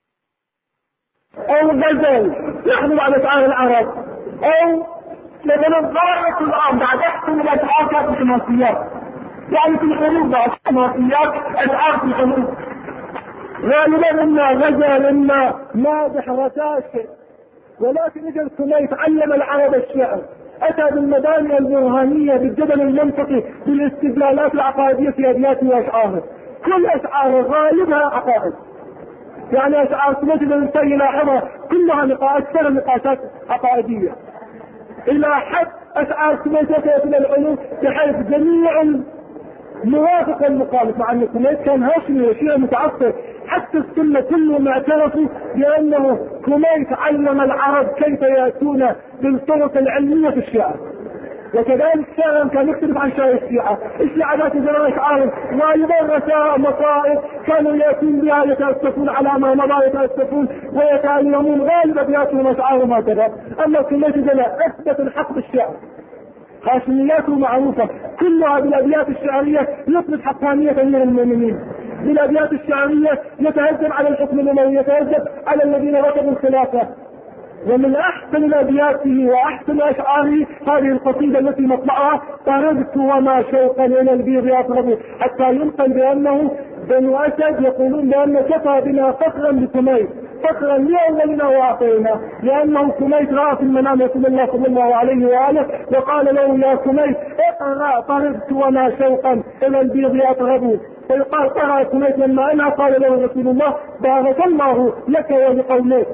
او غزل يحمل على شعار العرب، او مثلا ضربة الارض بعد يحكم الى اشعار كانت الحماسيات، يعني في الحروب الحماسيات اشعار في الحروب غالبا اما غزل اما مادح رشاش. ولكن اجل كميت علم العرب الشعر، اتى بالمباني البرهانيه بالجدل المنطقي بالاستدلالات العقائديه في ابياته واشعاره، كل اشعاره غالبها عقائد، يعني اشعار كميت الانسان يلاحظها كلها اكثر نقاشات عقائديه، الى حد اشعار كميت الى العلوم بحيث جميع موافق المخالف، مع ان كميت كان هاشمي وشيعي متعصب، حتى السنه كلهم اعترفوا بانه كميت علم العرب كيف ياتون بالطرق العلميه في الشعر. وكذلك شاعر كان يختلف عن شاعر الشيعه، الشيعه ذات زمان اشعار غالبا رسائل مصائب كانوا ياتون بها يتاسفون على ما مضى، يتاسفون ويتالمون، غالبا بياتون اشعارهم هكذا. اما كميت لا، اثبت الحق بالشعر، هاشمياته معروفة كلها بالابيات الشعرية يثبت حقانية من المؤمنين، بالابيات الشعرية يتهجم على الحكم الاموي، يتهجم على الذين رفضوا الخلافة. ومن احسن ابياته واحسن اشعاره هذه القصيدة التي مطلعها طردت وما شوقا الى البيض اطلبه، حتى ينقل بانه بنو اسد يقولون بان كفى بنا فخرا بكميت، فخرا لاولنا واعطينا، لانه كميت راى في المنام رسول الله صلى الله عليه واله وقال له يا كميت اقرا طردت وما شوقا الى البيض اطلبه، فيقال قرا كميت لما انا قال له رسول الله بارك الله لك ولقومك.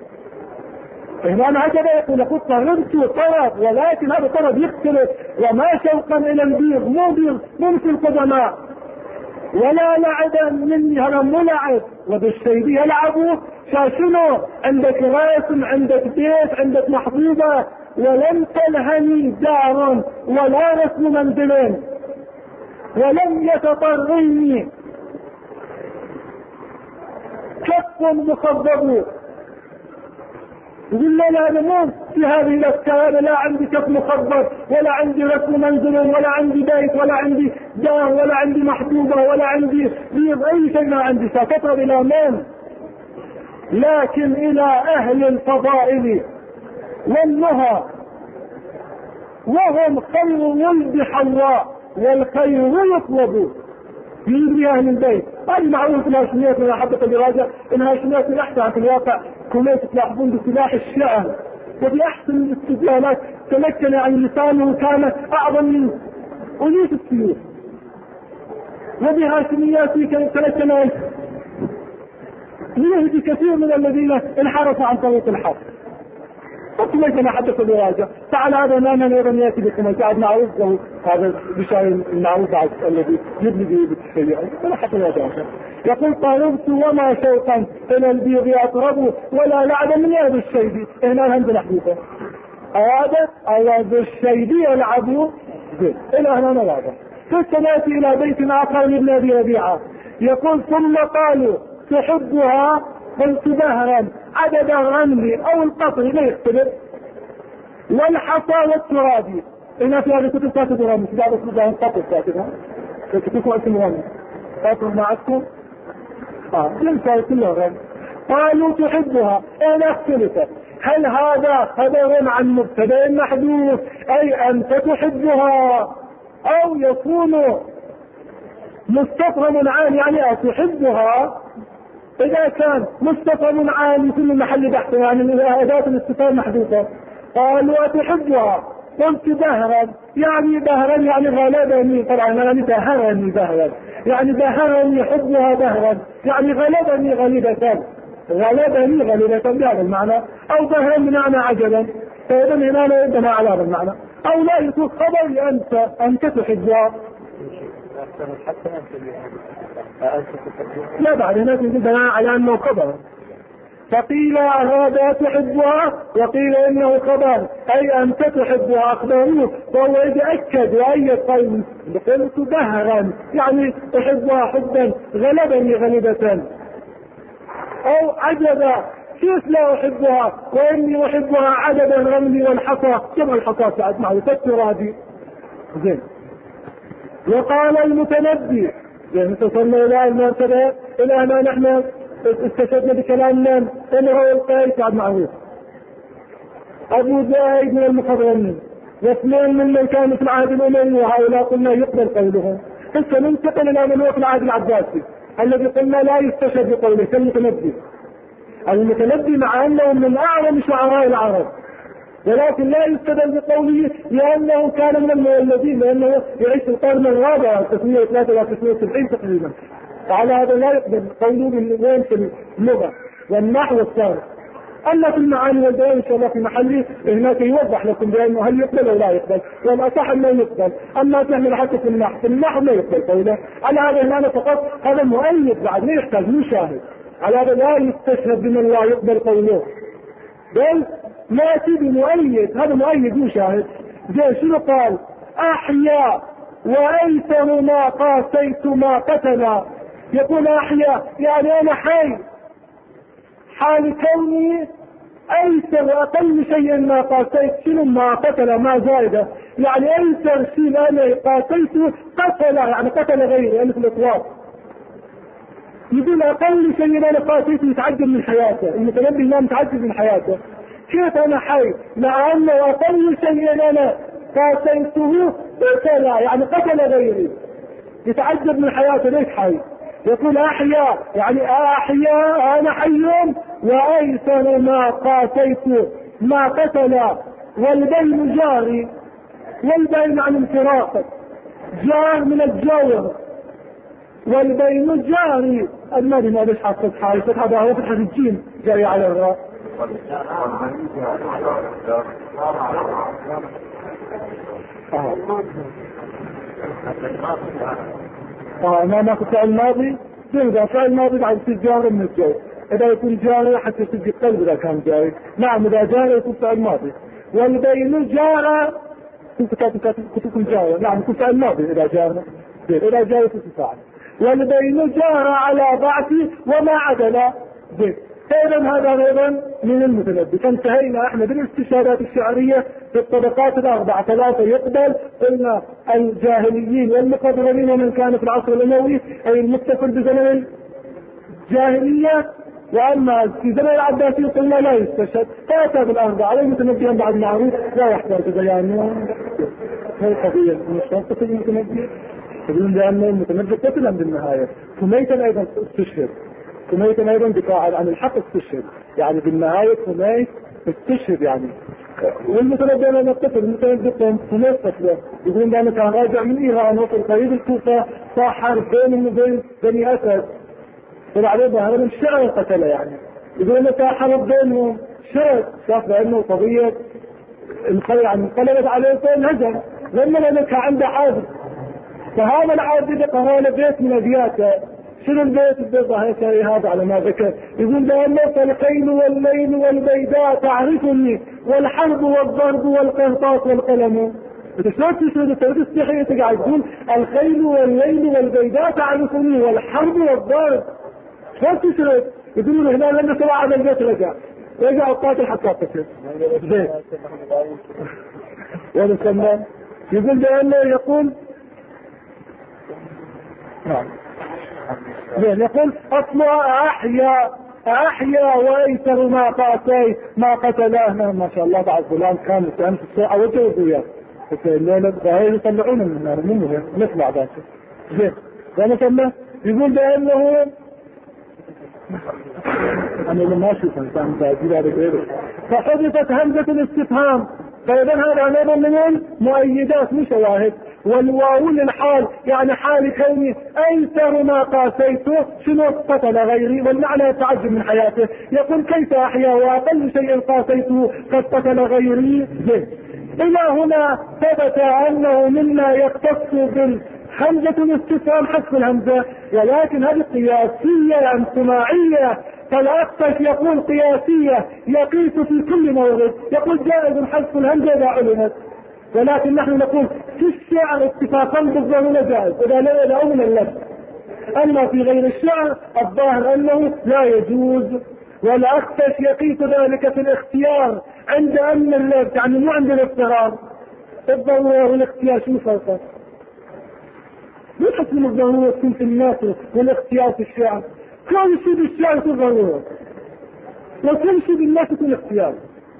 هنا هكذا يقول لك طردت طرد، ولكن هذا طرد يختلف، وما شوقا الى البيض مو بيض ممكن قدماء، ولا لعبا مني، هذا مو لعب. وبالشيبي يلعبوا شاشنو، عندك راسم، عندك بيت، عندك محبوبة، ولم تلهني دار ولا رسم منزل ولم يتطرني كف مخضب. يقول لا انا مو في هذه الافكار، لا عندي كف مخضب ولا عندي رسم منزل ولا عندي بيت ولا عندي دار ولا عندي محبوبة ولا عندي بيض، اي شيء ما عندي، ستطرد الى من؟ لكن الى اهل الفضائل والنهى، وهم خير ولد حواء والخير يطلب في اهل البيت. هذه معروف في الهاشميات، من حبة الدراجة الهاشميات من احسن في الواقع كمية تلاحظون بسلاح الشعر وبأحسن الاستدلالات، تمكن عن لسانه كان اعظم من ألوف السيوف، وبهاشمياته كان تمكن يهدي كثير من الذين انحرفوا عن طريق الحق. فكميت انا حدث الدراجة فعلى هذا ما ايضا ياتي بكميت قاعد معروف له هذا بشار المعروف الذي يبني به بالتشيع، فلا حتى الدراجة يقول طالبت وما شوقا الى البيض اطربه ولا لعب من يد الشيبي. هنا الهمزه محذوفه، اراد الشيبي يلعبوا الى هنا نلعبه. ثم ناتي الى بيت اخر من ابي ربيعه يقول ثم قالوا تحبها قلت دهرا عدد الرمل او القطر لا يختلف والحصى والتراب. هنا في هذه الكتب كاتب رمل، في هذا الكتب قطر كاتبها، كتبكم اسم رمل قطر معكم ينسى كله رمل. قالوا تحبها انا اختلفت، هل هذا خبر عن مبتدا محذوف اي انت تحبها، او يكون مستفهم عن يعني تحبها؟ اذا كان مستفهم عن في محل بحث يعني اداة الاستفهام محذوفة، قالوا اتحبها قلت دهرا يعني غلبني، طبعا يعني دهرني دهرا، يعني دهرني حبها دهرا، يعني غلبني غلبة بهذا المعنى، او دهرا بمعنى عجبا، فاذا هنا لا يبنى على هذا المعنى، او لا يكون خبر انت تحبها. لا بعد هنا تجد على انه خبر، فقيل هذا تحبها وقيل انه خبر، اي انت تحبها اخبروه، فهو يتاكد وايد قول قلت دهرا يعني احبها حبا، غلبني غلبة، او عجبا كيف لا احبها واني احبها عدد الرمل والحصى، كما الحصى ساعد معه كالترابي. زين. وقال المتنبي، يعني وصلنا الى المرتبه الى ما نحن استشهدنا بكلامنا انه هو القيس عبد معروف ابو زايد من المخضرمين، واثنين ممن كانوا في العهد الاموي، وهؤلاء قلنا يقبل قولهم. هسه ننتقل الى من هو في العهد العباسي الذي قلنا لا يستشهد بقوله كالمتنبي. المتنبي مع انه من اعظم شعراء العرب، ولكن لا يستدل بقوله لانه كان من المولدين، لانه يعيش في القرن الرابع 903 و 970 تقريبا، وعلى هذا لا يقبل قوله من وين في اللغه والنحو والصرف. اما في المعاني والبيان ان شاء الله في محله هناك يوضح لكم بانه هل يقبل او لا يقبل، والاصح انه يقبل. اما نحن حتى في النحو لا يقبل قوله. على هذا هنا فقط هذا مؤيد بعد لا يحتاج مشاهد، على هذا لا يستشهد بمن لا يقبل قوله، بل ما تبي مؤيد، هذا مؤيد مشاهد. زي شنو قال؟ احيا وايسر ما قاسيت ما قتل، يقول احيا يعني انا حي، حال كوني ايسر واقل شيء ما قاسيت، شنو ما قتل ما زائده، يعني ايسر شيء انا قاسيته قتل، يعني قتل غيري يعني في الاطلاق. يقول اقل شيء انا قاسيته يتعجب من حياته، المتنبي لا متعجب من حياته، كيف انا حي مع انه اقل شيء انا قاسيته قتل، يعني قتل غيري، يتعجب من حياته ليش حي. يقول احيا يعني احيا انا حي وايسر ما قاسيت ما قتل، والبين جاري، والبين عن انفراق، جار من الجور، والبين جاري، الماضي ما بيش حاطط حالي هذا هو فتحة الجيم جاري على الراء. ما فعل الماضي تلقى فعل الماضي بعد يصير جار من الجو، اذا يكون جاري حتى يصير قلب اذا كان جاري. نعم اذا جاري يكون فعل ماضي. والبين جار كتبكم جار، نعم يكون فعل ماضي اذا جار، اذا جار يكون فاعل. والبين جار على ضعفي وما عدل. فإذا هذا أيضا من المتنبي. فانتهينا احنا بالاستشهادات الشعرية في الطبقات الأربعة. ثلاثة يقبل، قلنا الجاهليين والمقررين ومن كان في العصر الأموي أي المتصل بزمن الجاهلية، وأما في زمن العباسي قلنا لا يستشهد. فأتى بالأربعة والمتنبي بعد معروف لا يحتاج بيان. هي قضية من الشرطة المتنبي يقولون بأن المتنبي قتلا بالنهاية. كميتا أيضا استشهد، كميت ايضا دفاعا عن الحق استشهد، يعني بالنهاية كميت استشهد يعني. والمتنبي انا نقتل المتنبي كميت قتله، يقولون بانه كان راجع من ايران وصل قريب الكوفة، صار حرب بينهم وبين بني اسد، طلع عليه ظاهرا الشعر قتله يعني. يقولون صار حرب بينهم، شعر شاف بانه قضية انقلبت عليه فانهزم، لما كان عنده عابد، فهذا العابد قرأ بيت من ابياته. شنو البيت هذا على ما ذكر؟ يقول بأن الخيل والليل والبيداء تعرفني، والحرب والضرب والقرطاس والقلم. انت شلون تشهد تستحي تقعد تقول الخيل والليل والبيداء تعرفني والحرب والضرب، شلون تشهد؟ يقولون هنا لما طلع هذا البيت رجع القاتل حتى قتل. زين. ونسمى يقول بأنه يقول نعم. يقول اصلها احيا وايسر ما قاسي ما قتلاه. ما شاء الله بعد فلان كان امس الساعه وجهه وياه الليله هاي يطلعون من النار منه نطلع ذاك. زين. ونسمى يقول بانه انا لما اشوف انسان باجي هذا غيره، فحذفت همزه الاستفهام فإذا هذا أيضا من المؤيدات مش شواهد. والواو للحال يعني حال كوني أيسر ما قاسيته شنو قتل غيري، والمعنى يتعجب من حياته، يقول كيف أحيا وأقل شيء قاسيته قد قتل غيري به. إلى هنا ثبت أنه مما يختص بالهمزة الاستفهام حذف الهمزة، ولكن هذه قياسية أم سماعية. فالأخفش يقول قياسية يقيس في كل مورد، يقول جائز حذف الهمزة إذا علمت، ولكن نحن نقول في الشعر اتفاقا بالظاهر جائز إذا لا أول اللفظ، أما في غير الشعر الظاهر أنه لا يجوز. والأخفش يقيس ذلك في الاختيار عند أن اللفظ يعني مو عند الاضطرار. الضرورة والاختيار شو فرقه؟ مو حكم الضرورة تكون في الناس والاختيار في الشعر، كل شيء بالشعر يكون ضرورة وكل شيء بالناس يكون اختيار.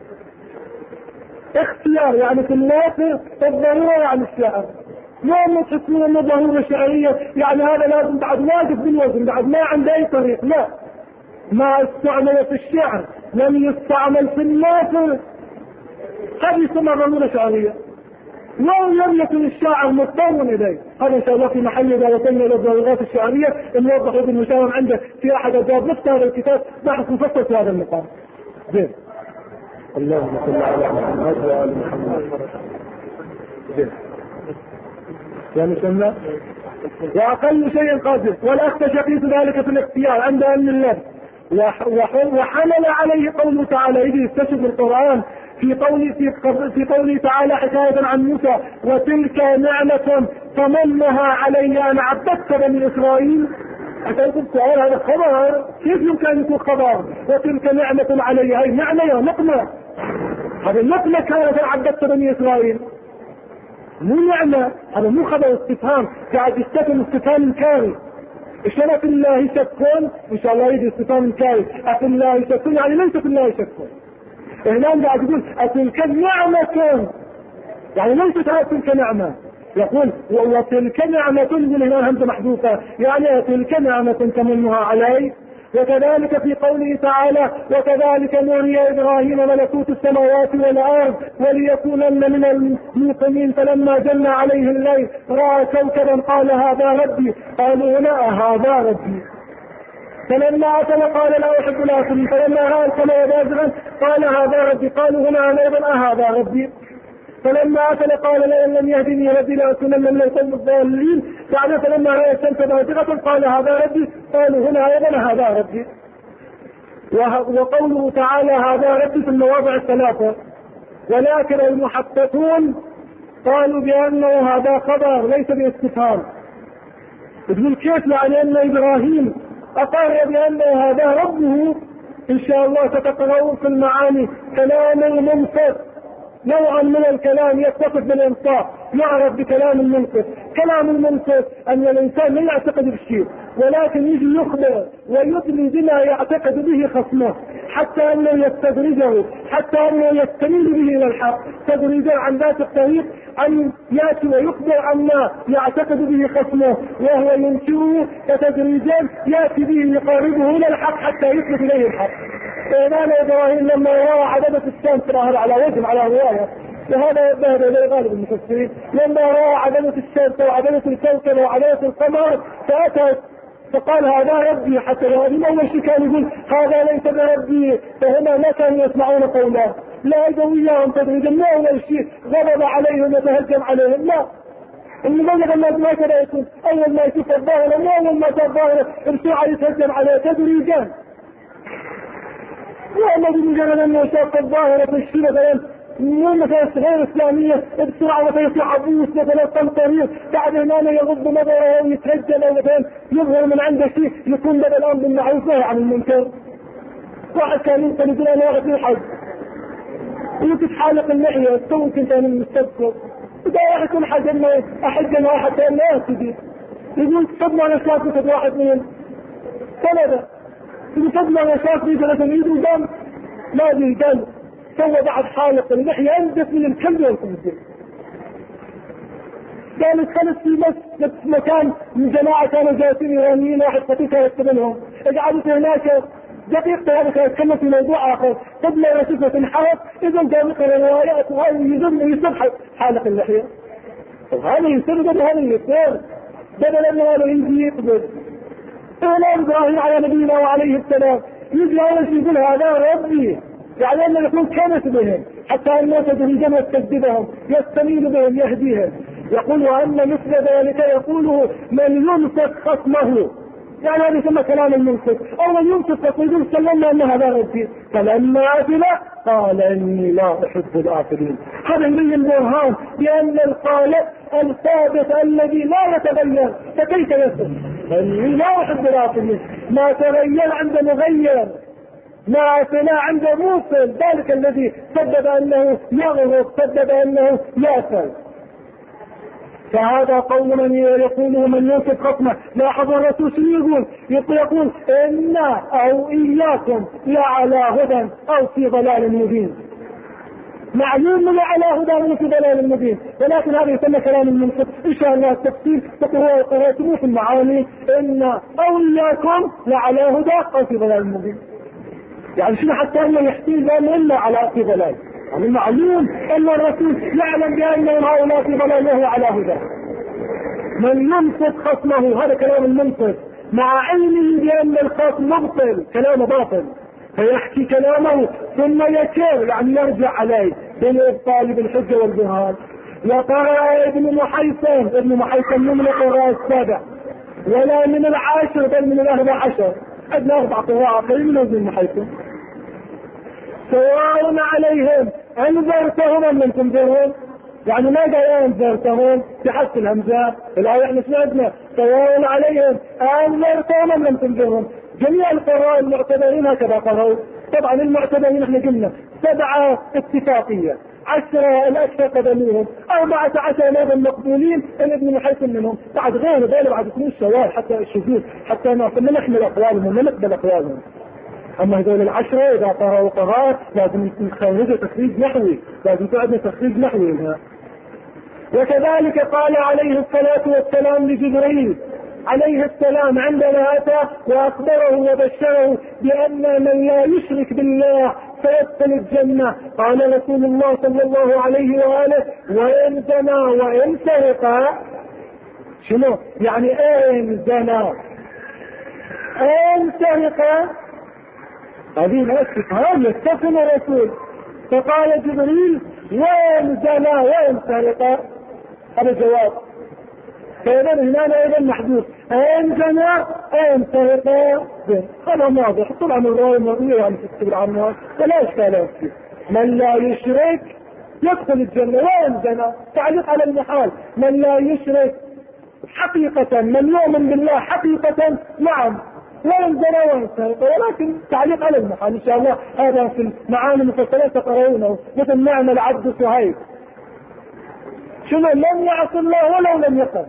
اختيار يعني في الناس، الضرورة يعني الشعر. ما تحسون انه ضرورة شعرية يعني هذا لازم بعد واقف بالوزن بعد ما عنده اي طريق، لا. ما استعمل في الشعر لم يستعمل في الناس، هذه يسمى ضرورة شعرية. لم يكن الشاعر مضطرا اليه. هذا ان شاء الله في محل اذا وصلنا الى الضرورات الشعريه نوضح ابن المشاور عنده في احد ابواب نفس هذا الكتاب بحث مفصل في هذا المقام. زين. اللهم صل على محمد وآل محمد. زين. يعني سمع واقل شيء قادر. والاخفش يقيس ذلك في الاختيار عند ان اللفظ وحمل عليه قوله تعالى اذ يستشهد القرآن في قوله تعالى حكاية عن موسى وتلك نعمة تمنها علي أن عبدت بني إسرائيل. أتيكم سؤال هذا خبر كيف يمكن أن يكون خبر؟ وتلك نعمة علي هاي نعمة يا نقمة، هذا النقمة كانت أن عبدت بني إسرائيل مو نعمة، هذا مو خبر استفهام قاعد يستفهم استفهام انكاري. إشارة الله شكون إن شاء الله يجي استفهام انكاري أفي الله شكون يعني ليس في الله شكون. هنا قاعد يقول أتلك نعمة يعني ليست تلك نعمة، يقول وتلك نعمة يقول هنا همزة محذوفة يعني تلك نعمة تمنها علي. وكذلك في قوله تعالى وكذلك نري إبراهيم ملكوت السماوات والأرض وليكونن من الموقنين فلما جن عليه الليل رأى كوكبا قال هذا ربي قالوا هنا هذا ربي. فلما أكل قال لا أحب الآكلين فلما رأى القمر بازغا قال هذا ربي قالوا هنا أيضا هذا ربي. فلما أكل قال لئن لم يهدني ربي لأكونن من القوم الضالين. يعني فلما رأى الشمس بازغة قال هذا ربي قالوا هنا أيضا هذا ربي. وقوله تعالى هذا ربي في المواضع الثلاثة. ولكن المحققون قالوا بأنه هذا خبر ليس باستفهام. يقول كيف يعني أن إبراهيم أقر بأن هذا ربه. إن شاء الله ستقرؤون في المعاني كلام المنصف نوعا من الكلام يتصف بالإنصاف يعرف بكلام المنصف. كلام المنصف أن الإنسان لا يعتقد بالشيء ولكن يجي يخبر ويدلي بما يعتقد به خصمه حتى أنه يستدرجه حتى أنه يستميل به إلى الحق تدريجا عن ذات الطريق أن يأتي ويخبر عما يعتقد به خصمه وهو ينشره فتدريجا يأتي به يقاربه إلى الحق حتى يثبت إليه الحق. فإمام إبراهيم لما رأى عددة الشمس ظاهر على وجه على رواية وهذا يذهب إلى غالب المفسرين لما رأى عددة الشمس وعددة الكوكب وعددة القمر فأتى فقال هذا ربي. حتى من أول شيء كان يقول هذا ليس بربي فهما ما كانوا يسمعون قوله لا يجويهم تدريجا. ما أول شيء غضب عليهم وتهجم عليهم لا المبلغ الناس ما كان يكون أول ما يشوف الظاهرة ما أول ما كان ظاهرة الشيعة يتهجم عليه تدريجا. والله بمجرد أنه شاف الظاهرة في الشيء مثلا مو مثلا غير إسلامية بسرعة مثلا يطلع عبوس مثلا طنطرير بعد هنا يغض نظره ويتهجم أو مثلا يظهر من عنده شيء يكون بدل الأمر بالمعروف نهي عن المنكر. واحد كان يمكن يقول أنا واحد في الحج وتتحالق اللحية تو كنت أنا المستذكر إذا واحد يكون حج أنه أحج أنا واحد ثاني لا يسدي يقول تصدموا أنا شاكت واحد من ثلاثة تصدموا أنا شاكت ثلاثة يدوا دم ما دي دم سوى بعد حالق اللحية أنزف من الكلب والكلب. قال اتخلت في مكان من جماعة كانوا جالسين إيرانيين واحد خطيفة يكتبنهم اجعلت هناك دقيقة هذا كان يتكلم في موضوع آخر قبل وصفة تنحرف، إذا قام يقرأ الروايات وهذا يسبح حالق اللحية. هذا يسبب هذا يصير بدل أن هذا يجي يقبل. إعلان إبراهيم على نبينا وعليه السلام يجي أول شيء يقول هذا ربي، يعني أنه يكون كنس بهم حتى الناس تهيجم يستجدبهم يستميل بهم يهديهم. يقول وأن مثل ذلك يقوله من يمسك خصمه، يعني هذا يسمى كلام المنصف، أو من يمسك يقول سلمنا أن هذا ربي فلما أفل قال إني لا أحب الآفلين. هذا يبين البرهان بأن الخالق الثابت الذي لا يتغير فكيف يصل؟ إني لا أحب الآفلين، ما تغير عند مغير، ما أفل عند موصل، ذلك الذي سبب أنه يغرق سبب أنه يأفل. فهذا قول من يقوله من ينصف خصمه. لاحظوا الرسول شنو يقول إنا أو إياكم لعلى هدى أو في ضلال مبين. معلوم من على هدى أو في ضلال مبين، ولكن هذا يسمى كلام المنصف. إن شاء الله التفسير تقرأتموه في المعاني إنا أو إياكم لعلى هدى أو في ضلال مبين. يعني شنو حتى أنه يحتيل إلا على في ضلال، يعني معلوم أن الرسول يعلم بأنهم هؤلاء في ضلال وهو على هدى. من ينصف خصمه، هذا كلام المنصف مع علمه بأن الخصم مبطل كلامه باطل، فيحكي كلامه ثم يكر يعني يرجع عليه بالإبطال بالحجة والبرهان. وقرأ ابن محيصن من القراء السابع ولا من العاشر بل من 14، عندنا 4 قراء قليل من ابن محيصن. سواء عليهم انذرتهم ام لم تنذرهم، يعني ما قال انذرتهم بحذف الهمزه. الآية احنا سمعنا سواء عليهم انذرتهم ام لم تنذرهم. جميع القراء المعتبرين هكذا قرأوا. طبعا المعتبرين احنا قلنا 7 اتفاقية، 10 الاكثر قدميهم، 14 هذا المقبولين ابن محيصن منهم، بعد غير ذلك بعد يكونوا الشواذ حتى الشذوذ حتى ما نحمل اقوالهم وما نقبل اقوالهم. اما هذول 10 اذا قرأوا قراء لازم نخرجوا تخريج نحوي، لازم تعدنا تخريج نحوي منها. وكذلك قال عليه الصلاة والسلام لجبريل عليه السلام عندما اتى واخبره وبشره بان من لا يشرك بالله سيدخل الجنة، قال رسول الله صلى الله عليه وآله وإن زنى وإن سرق. شنو يعني إن زنى إن سرق؟ هذه الاستفهام يستفهم الرسول، فقال جبريل وإن زنى وإن سرق، هذا جواب. فإذا هنا أيضا محدود إن زنى إن سرق، هذا واضح. طبعا الرواية مرئية يعني تكتب عنها ولا إشكال فيه. من لا يشرك يدخل الجنة وإن زنى، تعليق على المحال. من لا يشرك حقيقة، من يؤمن بالله حقيقة نعم وإن زنى وإن سرق، ولكن تعليق على المحال إن شاء الله هذا في المعاني المفصلة تقرؤونه، مثل نعم العبد صهيب. شنو لم يعص الله ولو لم يقل،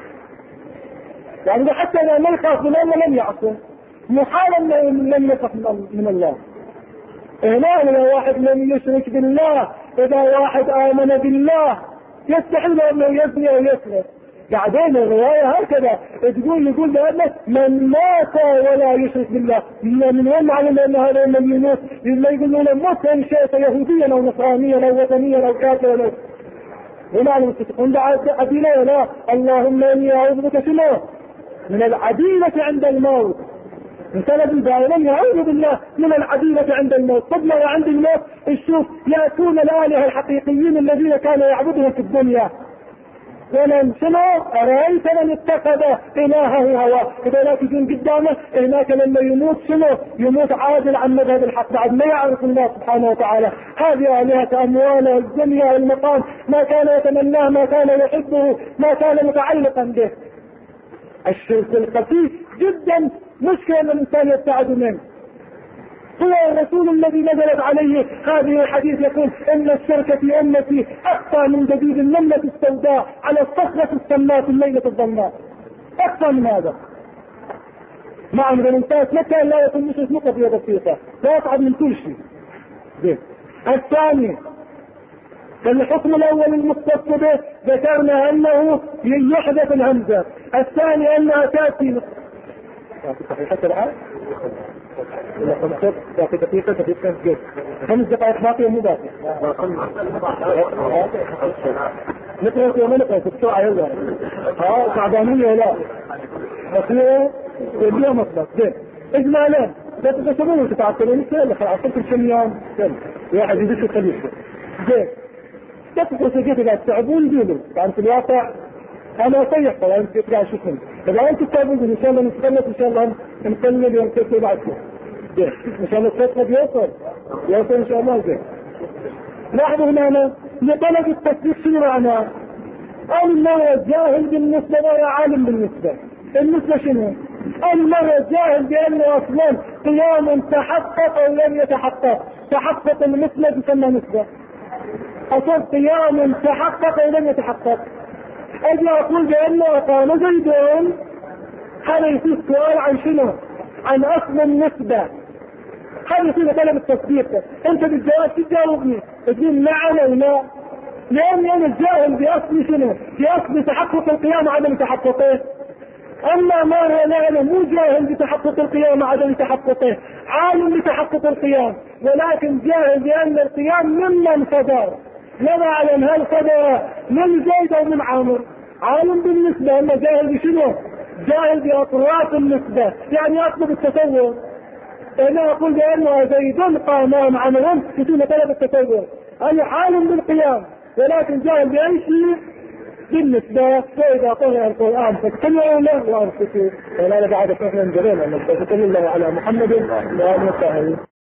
يعني حتى لا يخاف من الله لم يعصه، محالا لم يخاف من الله. هنا إذا واحد لم يشرك بالله، إذا واحد آمن بالله يستحيل أنه يزني أو يسرق. بعدين الرواية هكذا يقول بأنه من مات ولا يشرك بالله، من وين معلم أن هذا من يموت؟ لما يقولون موت إن شئت يهوديا أو نصرانيا أو وثنيا أو كافرا. هنا المتفقون عديلة لا، اللهم إني أعوذ بك شنو من العديلة عند الموت. مثلا دائما يعوذ بالله من العديلة عند الموت. طبعا وعند الموت الشوف يأتون الآلهة الحقيقيين الذين كانوا يعبدهم في الدنيا. ومن شنو أرأيت من اتخذ إلهه هواه، إذا لا تجون قدامه هناك لما يموت شنو يموت عادل عن مذهب الحق، بعد ما يعرف الله سبحانه وتعالى. هذه آلهة أمواله الدنيا المقام، ما كان يتمناه ما كان يحبه ما كان متعلقا به. الشرك الخفي جدا مشكلة ان الانسان يبتعد منه. هو الرسول الذي نزلت عليه هذه الحديث يقول ان الشرك في امتي اخفى من دبيب النملة السوداء على الصخرة السماء في الليلة الظلماء. اخفى من هذا. مع ان الانسان متى لا يكون مشرك قضية بسيطة، لا يصعب من كل شيء. الثاني الحكم الاول المختص به ذكرنا انه يحدث الهمزة، الثاني انها تأتي صحيحة العام إلى 5 دقيقة جد 5 دقائق باقية مو باقية. نقرأ يوم نقرأ بسرعة يلا. تعبانية لا. بقية اليوم أصبح زين. إجمالا لا تتشغلون وتتعطلون كله خلاص كل كم يوم كله واحد يدش الخليفة زين. تفقوا سجيت إذا تتعبون دينه يعني في الواقع أنا أصيح طبعا أنت تقرأ شكرا إذا أنت تتعبون إن شاء الله نتخلص إن شاء الله نقلل يوم كيف بعدكم زين إن شاء الله الخطة يوصل إن شاء الله زين. لاحظوا هنا لطلب التصديق شنو معناه؟ المرء جاهل بالنسبة ولا عالم بالنسبة. النسبة شنو؟ المرء جاهل بأنه أصلا قيام تحقق أو لم يتحقق. تحقق المثلة تسمى نسبة. أصل قيام تحقق أو لم يتحقق. أجي أقول بأنه قام زيدون هذا يصير سؤال عن شنو؟ عن أصل النسبة. هذا يصير طلب التصديق. أنت بالجواب تجاوبني تقول نعم أو لا. لأني أنا الجاهل بأصل شنو؟ بأصل تحقق القيام عدم تحققه. أما ما هو لا مو جاهل بتحقق القيام عدم تحققه، عالم بتحقق القيام ولكن جاهل بأن القيام ممن صدر. لا نعلم هل صدر من زيد أو من عامر. عالم بالنسبة أما جاهل بشنو؟ جاهل بأطراف النسبة يعني أطلب التصور. أنا أقول بأنه زيد قام عمرا يتم طلب التصور. أنا عالم بالقيام ولكن جاهل بأي شيء بالنسبة. فإذا قرأ القرآن فاتبعوا له وأنصتوا ولا بعد فهم جرينا أن تتكلم الله على محمد وآله وصحبه.